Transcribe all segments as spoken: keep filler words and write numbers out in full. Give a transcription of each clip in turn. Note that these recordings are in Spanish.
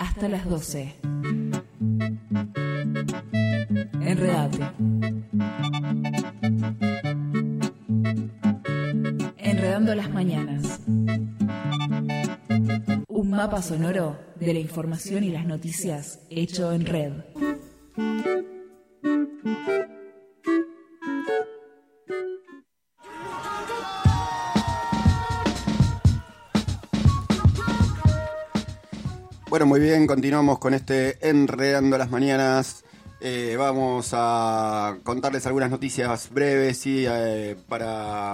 hasta las doce. Enredate. Enredando las mañanas. Un mapa sonoro de la información y las noticias hecho en red. Bueno, muy bien, continuamos con este Enredando las Mañanas. Eh, vamos a contarles algunas noticias breves y eh, para,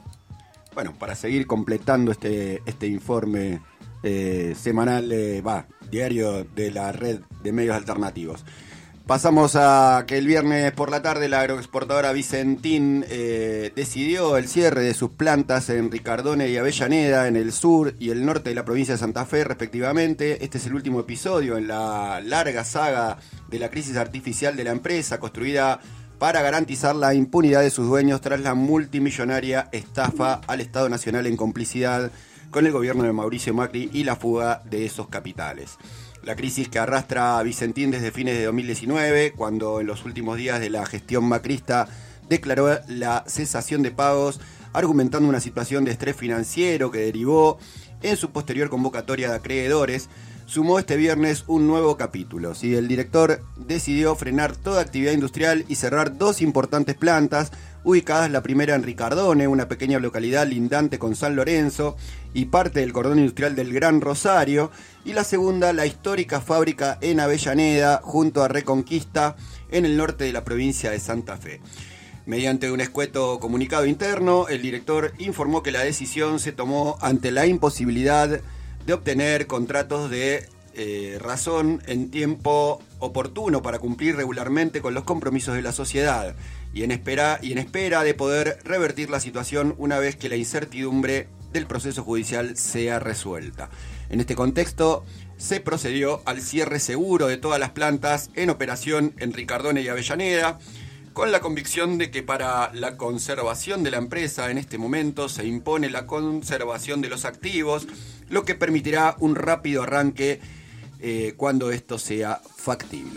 bueno, para seguir completando este, este informe eh, semanal, va, eh, diario de la red de medios alternativos. Pasamos a que el viernes por la tarde la agroexportadora Vicentín eh, decidió el cierre de sus plantas en Ricardone y Avellaneda, en el sur y el norte de la provincia de Santa Fe, respectivamente. Este es el último episodio en la larga saga de la crisis artificial de la empresa, construida para garantizar la impunidad de sus dueños tras la multimillonaria estafa al Estado Nacional en complicidad con el gobierno de Mauricio Macri y la fuga de esos capitales. La crisis que arrastra a Vicentín desde fines de dos mil diecinueve, cuando en los últimos días de la gestión macrista declaró la cesación de pagos, argumentando una situación de estrés financiero que derivó en su posterior convocatoria de acreedores, sumó este viernes un nuevo capítulo. ¿sí? El director decidió frenar toda actividad industrial y cerrar dos importantes plantas, ubicadas la primera en Ricardone, una pequeña localidad lindante con San Lorenzo y parte del cordón industrial del Gran Rosario, y la segunda, la histórica fábrica en Avellaneda, junto a Reconquista, en el norte de la provincia de Santa Fe. Mediante un escueto comunicado interno, el director informó que la decisión se tomó ante la imposibilidad de obtener contratos de eh, razón en tiempo oportuno para cumplir regularmente con los compromisos de la sociedad y en espera, y en espera de poder revertir la situación una vez que la incertidumbre del proceso judicial sea resuelta. En este contexto, se procedió al cierre seguro de todas las plantas en operación en Ricardone y Avellaneda, con la convicción de que para la conservación de la empresa en este momento se impone la conservación de los activos, lo que permitirá un rápido arranque eh, cuando esto sea factible.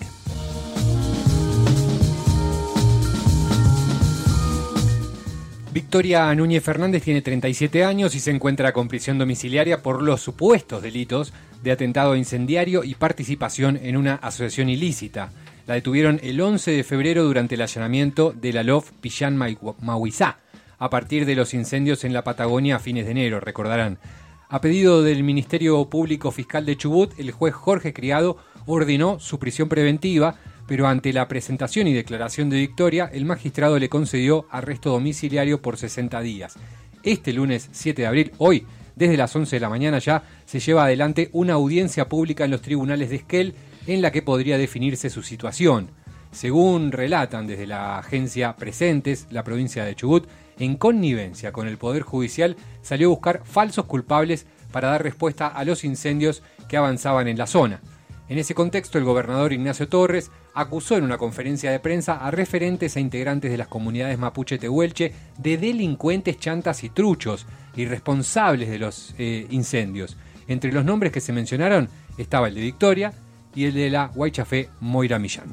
Victoria Núñez Fernández tiene treinta y siete años y se encuentra con prisión domiciliaria por los supuestos delitos de atentado incendiario y participación en una asociación ilícita. La detuvieron el once de febrero durante el allanamiento de la L O F Pillán Mahuizá, a partir de los incendios en la Patagonia a fines de enero, recordarán. A pedido del Ministerio Público Fiscal de Chubut, el juez Jorge Criado ordenó su prisión preventiva, pero ante la presentación y declaración de Victoria, el magistrado le concedió arresto domiciliario por sesenta días. Este lunes siete de abril, hoy, desde las once de la mañana ya, se lleva adelante una audiencia pública en los tribunales de Esquel, en la que podría definirse su situación. Según relatan desde la agencia Presentes, la provincia de Chubut, en connivencia con el Poder Judicial, salió a buscar falsos culpables para dar respuesta a los incendios que avanzaban en la zona. En ese contexto, el gobernador Ignacio Torres acusó en una conferencia de prensa a referentes e integrantes de las comunidades mapuche tehuelche de delincuentes, chantas y truchos, y responsables de los eh, incendios. Entre los nombres que se mencionaron estaba el de Victoria y el de la Guaychafé Moira Millán.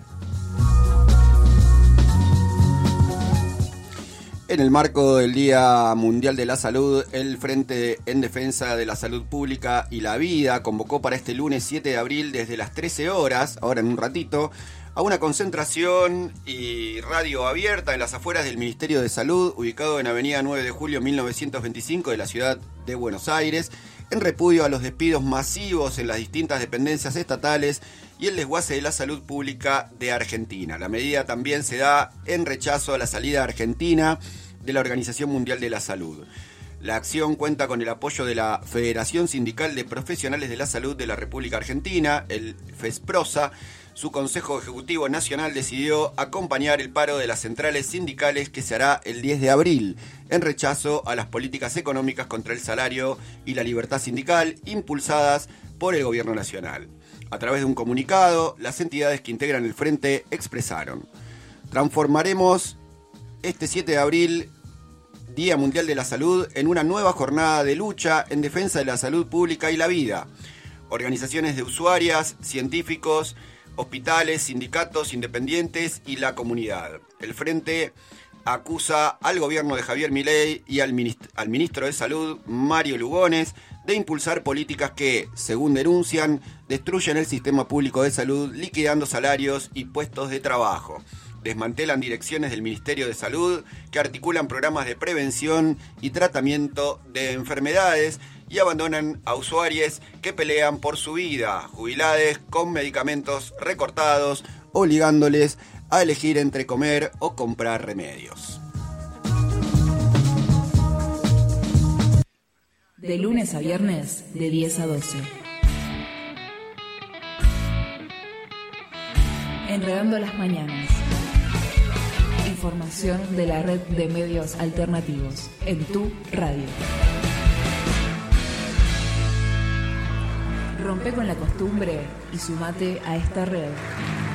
En el marco del Día Mundial de la Salud, el Frente en Defensa de la Salud Pública y la Vida convocó para este lunes siete de abril desde las trece horas, ahora en un ratito, a una concentración y radio abierta en las afueras del Ministerio de Salud, ubicado en Avenida nueve de julio mil novecientos veinticinco de la ciudad de Buenos Aires, en repudio a los despidos masivos en las distintas dependencias estatales y el desguace de la salud pública de Argentina. La medida también se da en rechazo a la salida de Argentina de la Organización Mundial de la Salud. La acción cuenta con el apoyo de la Federación Sindical de Profesionales de la Salud de la República Argentina, el FESPROSA. Su Consejo Ejecutivo Nacional decidió acompañar el paro de las centrales sindicales que se hará el diez de abril, en rechazo a las políticas económicas contra el salario y la libertad sindical impulsadas por el Gobierno Nacional. A través de un comunicado, las entidades que integran el frente expresaron: transformaremos este siete de abril, Día Mundial de la Salud, en una nueva jornada de lucha en defensa de la salud pública y la vida. organizaciones de usuarias, científicos, hospitales, sindicatos independientes y la comunidad. El Frente acusa al gobierno de Javier Milei y al ministro, al ministro de Salud, Mario Lugones, de impulsar políticas que, según denuncian, destruyen el sistema público de salud, liquidando salarios y puestos de trabajo. Desmantelan direcciones del Ministerio de Salud que articulan programas de prevención y tratamiento de enfermedades y abandonan a usuarios que pelean por su vida, jubilados con medicamentos recortados, obligándoles a elegir entre comer o comprar remedios. De lunes a viernes, de diez a doce. Enredando las mañanas. Información de la red de medios alternativos en tu radio. Rompe con la costumbre y sumate a esta red.